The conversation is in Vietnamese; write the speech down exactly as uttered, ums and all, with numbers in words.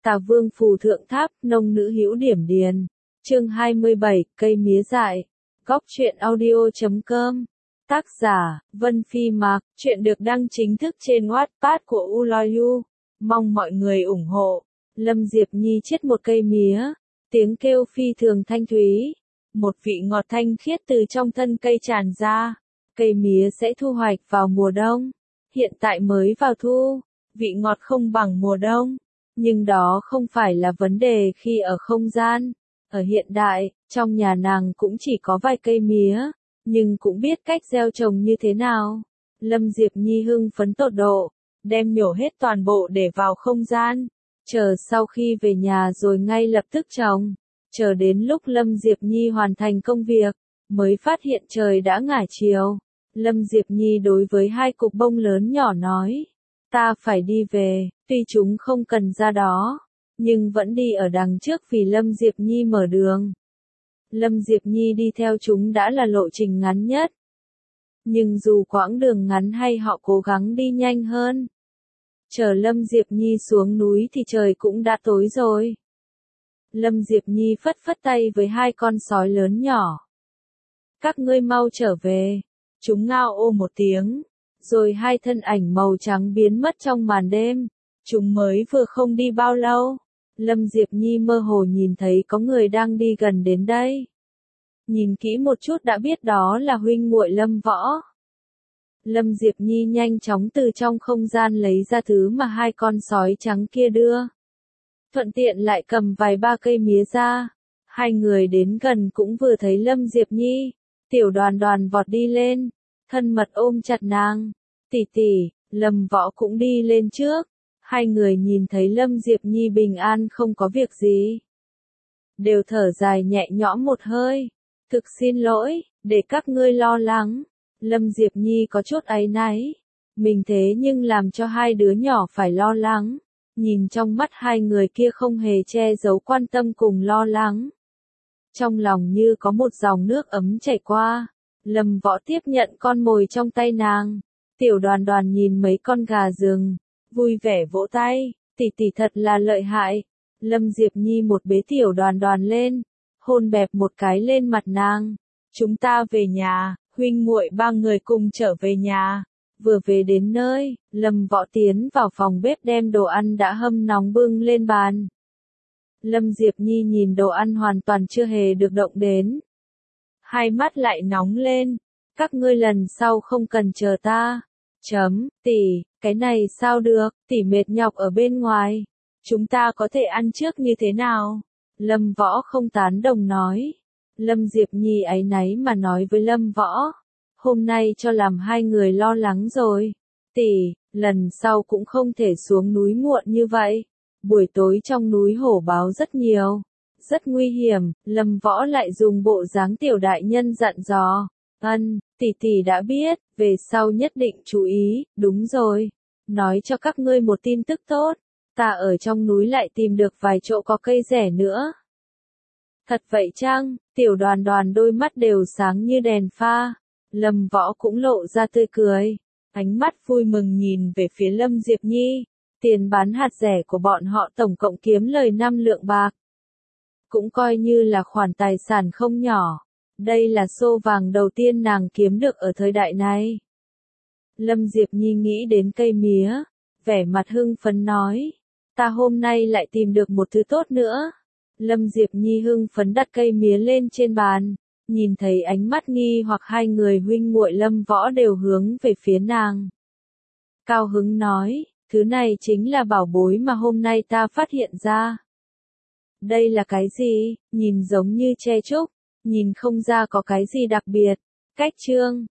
Tà Vương phù thượng tháp, nông nữ hữu điểm điền. Chương hai mươi bảy, cây mía dại. Góc truyện audio chấm com. Tác giả, Vân Phi Mạc. Chuyện được đăng chính thức trên Wattpad của Uloyu. Mong mọi người ủng hộ. Lâm Diệp Nhi chiết một cây mía. Tiếng kêu phi thường thanh thúy. Một vị ngọt thanh khiết từ trong thân cây tràn ra. Cây mía sẽ thu hoạch vào mùa đông. Hiện tại mới vào thu. Vị ngọt không bằng mùa đông. Nhưng đó không phải là vấn đề khi ở không gian. Ở hiện đại, trong nhà nàng cũng chỉ có vài cây mía, nhưng cũng biết cách gieo trồng như thế nào. Lâm Diệp Nhi hưng phấn tột độ, đem nhổ hết toàn bộ để vào không gian, chờ sau khi về nhà rồi ngay lập tức trồng. Chờ đến lúc Lâm Diệp Nhi hoàn thành công việc, mới phát hiện trời đã ngả chiều. Lâm Diệp Nhi đối với hai cục bông lớn nhỏ nói, ta phải đi về, tuy chúng không cần ra đó, nhưng vẫn đi ở đằng trước vì Lâm Diệp Nhi mở đường. Lâm Diệp Nhi đi theo chúng đã là lộ trình ngắn nhất. Nhưng dù quãng đường ngắn hay họ cố gắng đi nhanh hơn. Chờ Lâm Diệp Nhi xuống núi thì trời cũng đã tối rồi. Lâm Diệp Nhi phất phất tay với hai con sói lớn nhỏ. Các ngươi mau trở về. Chúng ngao ô một tiếng. Rồi hai thân ảnh màu trắng biến mất trong màn đêm. Chúng mới vừa không đi bao lâu. Lâm Diệp Nhi mơ hồ nhìn thấy có người đang đi gần đến đây. Nhìn kỹ một chút đã biết đó là huynh muội Lâm Võ. Lâm Diệp Nhi nhanh chóng từ trong không gian lấy ra thứ mà hai con sói trắng kia đưa. Thuận tiện lại cầm vài ba cây mía ra. Hai người đến gần cũng vừa thấy Lâm Diệp Nhi. Tiểu Đoàn Đoàn vọt đi lên, thân mật ôm chặt nàng. Tỷ tỷ, Lâm Võ cũng đi lên trước. Hai người nhìn thấy Lâm Diệp Nhi bình an không có việc gì. Đều thở dài nhẹ nhõm một hơi. Thực xin lỗi, để các ngươi lo lắng. Lâm Diệp Nhi có chút áy náy. Mình thế nhưng làm cho hai đứa nhỏ phải lo lắng. Nhìn trong mắt hai người kia không hề che giấu quan tâm cùng lo lắng. Trong lòng như có một dòng nước ấm chảy qua. Lâm Võ tiếp nhận con mồi trong tay nàng. Tiểu Đoàn Đoàn nhìn mấy con gà rừng, vui vẻ vỗ tay, tỷ tỷ thật là lợi hại. Lâm Diệp Nhi một bế Tiểu Đoàn Đoàn lên, hôn bẹp một cái lên mặt nàng. Chúng ta về nhà, huynh muội ba người cùng trở về nhà. Vừa về đến nơi, Lâm Võ tiến vào phòng bếp đem đồ ăn đã hâm nóng bưng lên bàn. Lâm Diệp Nhi nhìn đồ ăn hoàn toàn chưa hề được động đến. Hai mắt lại nóng lên. Các ngươi lần sau không cần chờ ta. Chấm, tỷ, cái này sao được, tỷ mệt nhọc ở bên ngoài. Chúng ta có thể ăn trước như thế nào? Lâm Võ không tán đồng nói. Lâm Diệp Nhi áy náy mà nói với Lâm Võ. Hôm nay cho làm hai người lo lắng rồi. Tỷ, lần sau cũng không thể xuống núi muộn như vậy. Buổi tối trong núi hổ báo rất nhiều. Rất nguy hiểm, Lâm Võ lại dùng bộ dáng tiểu đại nhân dặn dò. Ân, tỷ tỷ đã biết, về sau nhất định chú ý, đúng rồi. Nói cho các ngươi một tin tức tốt, ta ở trong núi lại tìm được vài chỗ có cây rẻ nữa. Thật vậy chăng? Tiểu Đoàn Đoàn đôi mắt đều sáng như đèn pha. Lâm Võ cũng lộ ra tươi cười. Ánh mắt vui mừng nhìn về phía Lâm Diệp Nhi. Tiền bán hạt rẻ của bọn họ tổng cộng kiếm lời năm lượng bạc. Cũng coi như là khoản tài sản không nhỏ. Đây là xô vàng đầu tiên nàng kiếm được ở thời đại này. Lâm Diệp Nhi nghĩ đến cây mía, vẻ mặt hưng phấn nói. Ta hôm nay lại tìm được một thứ tốt nữa. Lâm Diệp Nhi hưng phấn đặt cây mía lên trên bàn, nhìn thấy ánh mắt nghi hoặc hai người huynh muội Lâm Võ đều hướng về phía nàng. Cao hứng nói, thứ này chính là bảo bối mà hôm nay ta phát hiện ra. Đây là cái gì? Nhìn giống như tre trúc, nhìn không ra có cái gì đặc biệt. Cách chương,